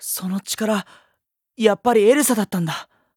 その力、やっぱりエルサだったんだ。